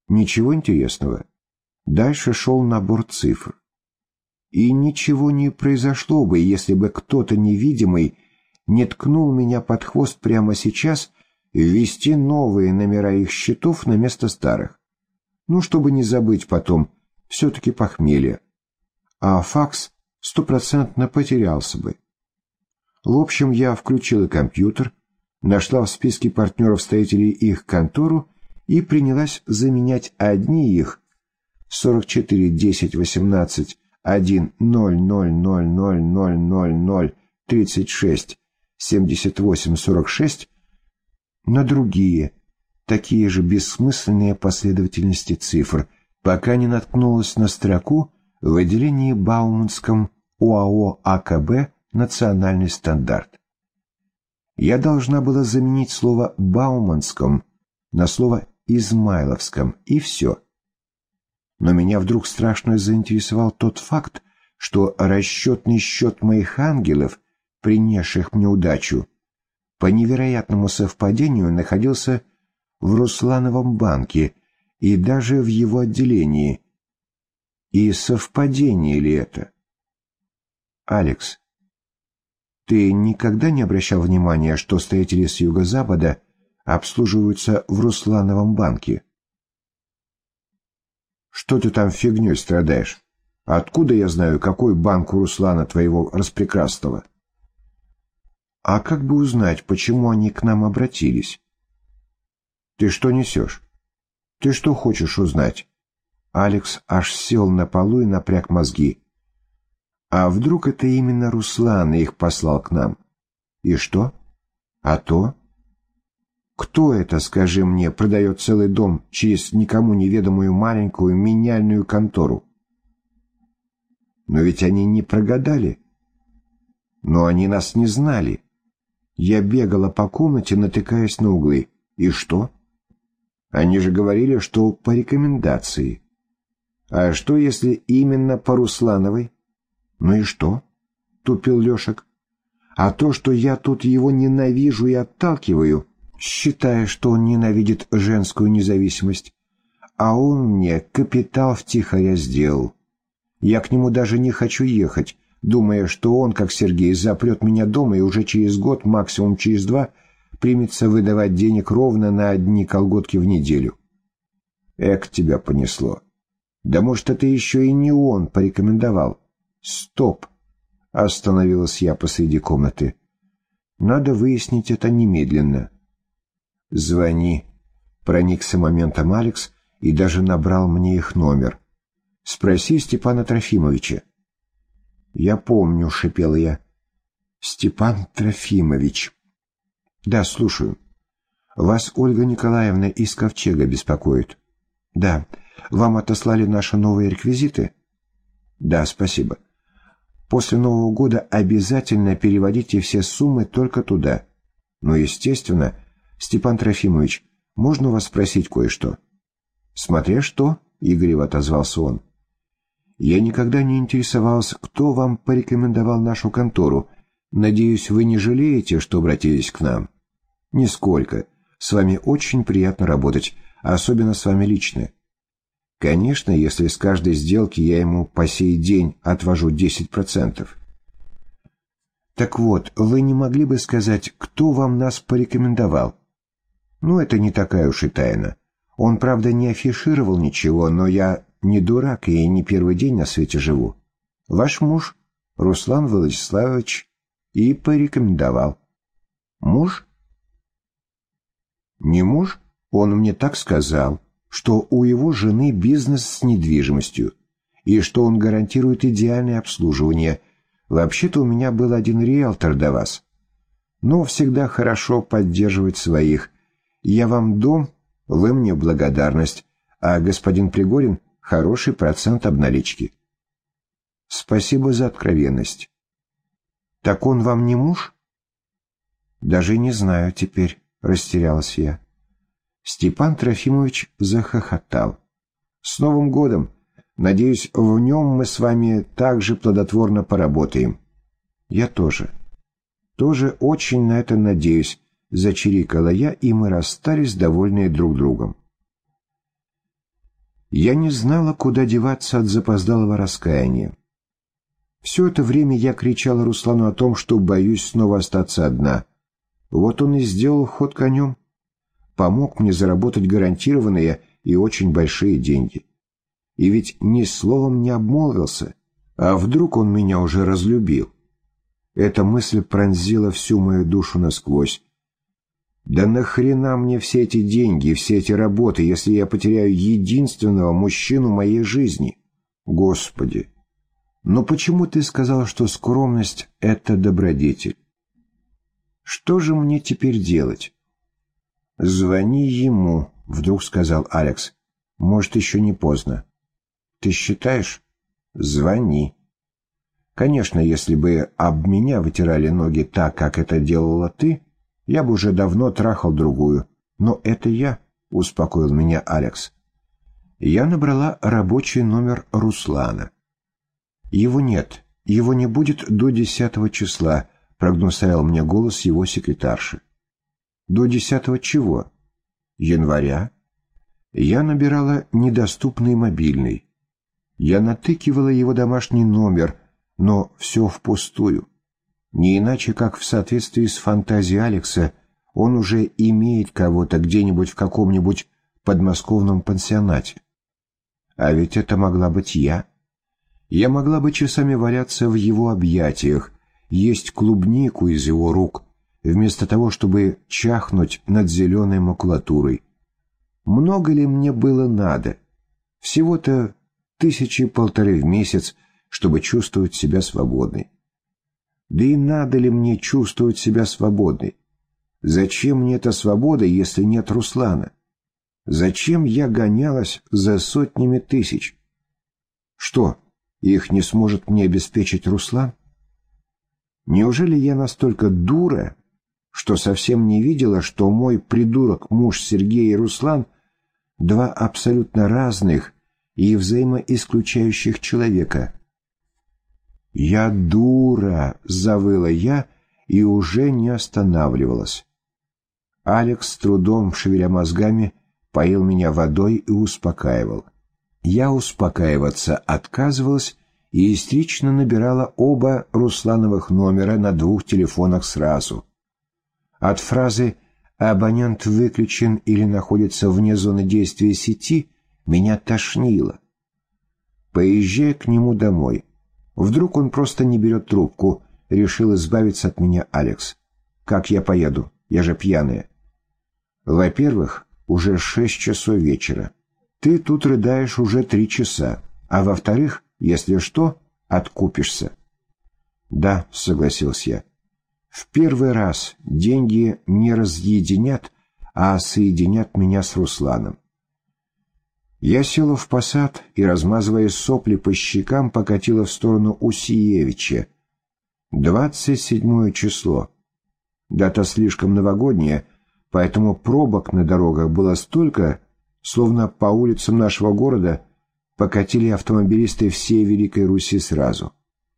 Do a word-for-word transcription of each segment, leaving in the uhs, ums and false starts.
Ничего интересного. Дальше шел набор цифр. И ничего не произошло бы, если бы кто-то невидимый не ткнул меня под хвост прямо сейчас ввести новые номера их счетов на место старых. Ну, чтобы не забыть потом, все-таки похмелье. А факс стопроцентно потерялся бы. В общем, я включила компьютер, нашла в списке партнеров-строителей их контору и принялась заменять одни их сорок четыре десять восемнадцать один ноль ноль ноль ноль ноль ноль ноль тридцать шесть семьдесят восемь сорок шесть на другие, такие же бессмысленные последовательности цифр, пока не наткнулась на строку в отделении Бауманском ОАО АКБ «Национальный стандарт». Я должна была заменить слово «Бауманском» на слово «Измайловском», и все. Но меня вдруг страшно заинтересовал тот факт, что расчетный счет моих ангелов, принесших мне удачу, по невероятному совпадению находился в Руслановом банке и даже в его отделении. И совпадение ли это? Алекс, ты никогда не обращал внимания, что строители с юго-запада обслуживаются в Руслановом банке? Что ты там фигней страдаешь? Откуда я знаю, какой банк у Руслана твоего распрекрасного? А как бы узнать, почему они к нам обратились? Ты что несешь? Ты что хочешь узнать? Алекс аж сел на полу и напряг мозги. А вдруг это именно Руслан их послал к нам? И что? А то? Кто это, скажи мне, продает целый дом через никому неведомую маленькую меняльную контору? Но ведь они не прогадали. Но они нас не знали. Я бегала по комнате, натыкаясь на углы. И что? Они же говорили, что по рекомендации. А что, если именно по Руслановой? Ну и что? Тупил Лешек. А то, что я тут его ненавижу и отталкиваю, считая, что он ненавидит женскую независимость, а он мне капитал втихаря сделал. Я к нему даже не хочу ехать, думая, что он, как Сергей, запрет меня дома и уже через год, максимум через два, примется выдавать денег ровно на одни колготки в неделю. Эк, тебя понесло. Да может, это еще и не он порекомендовал. Стоп! Остановилась я посреди комнаты. Надо выяснить это немедленно. Звони. Проникся моментом Алекс и даже набрал мне их номер. Спроси Степана Трофимовича. Я помню, шипела я. Степан Трофимович. Да, слушаю. Вас Ольга Николаевна из Ковчега беспокоит. Да. Вам отослали наши новые реквизиты? Да, спасибо. После Нового года обязательно переводите все суммы только туда. Ну, естественно, Степан Трофимович, можно у вас спросить кое-что? Смотря что, игриво отозвался он. Я никогда не интересовался, кто вам порекомендовал нашу контору. Надеюсь, вы не жалеете, что обратились к нам? Нисколько. С вами очень приятно работать, особенно с вами лично. Конечно, если с каждой сделки я ему по сей день отвожу десять процентов. Так вот, вы не могли бы сказать, кто вам нас порекомендовал? Ну, это не такая уж и тайна. Он, правда, не афишировал ничего, но я не дурак и не первый день на свете живу. Ваш муж, Руслан Владиславович, и порекомендовал. Муж? Не муж? Он мне так сказал, что у его жены бизнес с недвижимостью, и что он гарантирует идеальное обслуживание. Вообще-то у меня был один риэлтор до вас. Но всегда хорошо поддерживать своих. Я вам дом, вы мне благодарность, а господин Пригорин — хороший процент обналички. Спасибо за откровенность. Так он вам не муж? Даже не знаю теперь, растерялась я. Степан Трофимович захохотал. С Новым годом! Надеюсь, в нем мы с вами так же плодотворно поработаем. Я тоже. Тоже очень на это надеюсь, зачирикала я, и мы расстались, довольные друг другом. Я не знала, куда деваться от запоздалого раскаяния. Все это время я кричала Руслану о том, что боюсь снова остаться одна. Вот он и сделал ход конем. Помог мне заработать гарантированные и очень большие деньги. И ведь ни словом не обмолвился. А вдруг он меня уже разлюбил? Эта мысль пронзила всю мою душу насквозь. Да нахрена мне все эти деньги, все эти работы, если я потеряю единственного мужчину моей жизни? Господи! Но почему ты сказал, что скромность — это добродетель? Что же мне теперь делать? Звони ему, — вдруг сказал Алекс. Может, еще не поздно. Ты считаешь? Звони. Конечно, если бы об меня вытирали ноги так, как это делала ты, я бы уже давно трахал другую. Но это я, — успокоил меня Алекс. Я набрала рабочий номер Руслана. Его нет, его не будет до десятого числа, — прогнусавил мне голос его секретарши. До десятого чего? Января. Я набирала недоступный мобильный. Я натыкивала его домашний номер, но все впустую. Не иначе, как в соответствии с фантазией Алекса, он уже имеет кого-то где-нибудь в каком-нибудь подмосковном пансионате. А ведь это могла быть я. Я могла бы часами валяться в его объятиях, есть клубнику из его рук, вместо того, чтобы чахнуть над зеленой макулатурой. Много ли мне было надо? Всего-то тысячи полторы в месяц, чтобы чувствовать себя свободной. Да и надо ли мне чувствовать себя свободной? Зачем мне эта свобода, если нет Руслана? Зачем я гонялась за сотнями тысяч? Что, их не сможет мне обеспечить Руслан? Неужели я настолько дура, что совсем не видела, что мой придурок-муж Сергей и Руслан — два абсолютно разных и взаимоисключающих человека? «Я дура!» — завыла я и уже не останавливалась. Алекс, с трудом шевеля мозгами, поил меня водой и успокаивал. Я успокаиваться отказывалась и истерично набирала оба Руслановых номера на двух телефонах сразу. От фразы «абонент выключен или находится вне зоны действия сети» меня тошнило. «Поезжай к нему домой. Вдруг он просто не берет трубку», — решил избавиться от меня Алекс. «Как я поеду? Я же пьяная». «Во-первых, уже шесть часов вечера. Ты тут рыдаешь уже три часа. А во-вторых, если что, откупишься». «Да», — согласился я. «В первый раз деньги не разъединят, а соединят меня с Русланом». Я села в посад и, размазывая сопли по щекам, покатила в сторону Усиевича. Двадцать седьмое число. Дата слишком новогодняя, поэтому пробок на дорогах было столько, словно по улицам нашего города покатили автомобилисты всей Великой Руси сразу.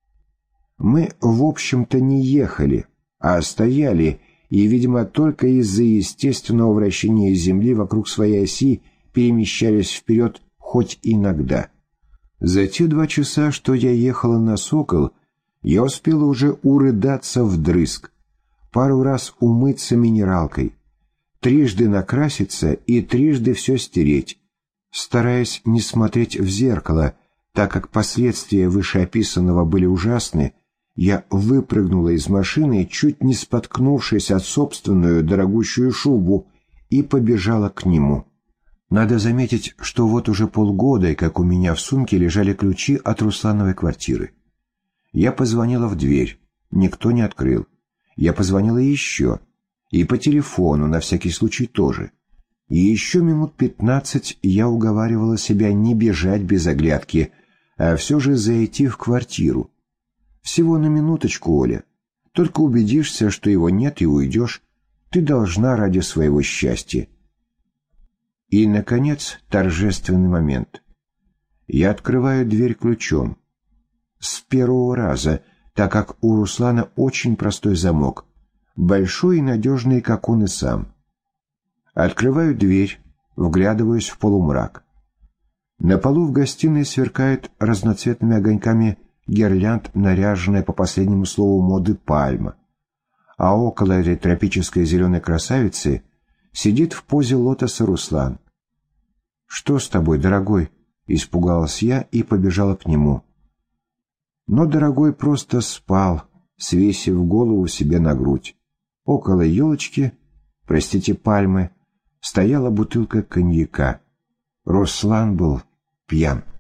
Мы, в общем-то, не ехали, а стояли, и, видимо, только из-за естественного вращения Земли вокруг своей оси перемещались вперед хоть иногда. За те два часа, что я ехала на «Сокол», я успела уже урыдаться вдрызг, пару раз умыться минералкой, трижды накраситься и трижды все стереть, стараясь не смотреть в зеркало, так как последствия вышеописанного были ужасны. Я выпрыгнула из машины, чуть не споткнувшись от собственную дорогущую шубу, и побежала к нему. Надо заметить, что вот уже полгода, как у меня в сумке лежали ключи от Руслановой квартиры. Я позвонила в дверь, никто не открыл. Я позвонила еще, и по телефону, на всякий случай тоже. И еще минут пятнадцать я уговаривала себя не бежать без оглядки, а все же зайти в квартиру. Всего на минуточку, Оля. Только убедишься, что его нет, и уйдешь. Ты должна ради своего счастья. И, наконец, торжественный момент. Я открываю дверь ключом. С первого раза, так как у Руслана очень простой замок, большой и надежный, как он и сам. Открываю дверь, вглядываюсь в полумрак. На полу в гостиной сверкает разноцветными огоньками гирлянд, наряженная по последнему слову моды пальма, а около этой тропической зеленой красавицы сидит в позе лотоса Руслан. «Что с тобой, дорогой?» — испугалась я и побежала к нему. Но дорогой просто спал, свесив голову себе на грудь. Около елочки, простите, пальмы, стояла бутылка коньяка. Руслан был пьян.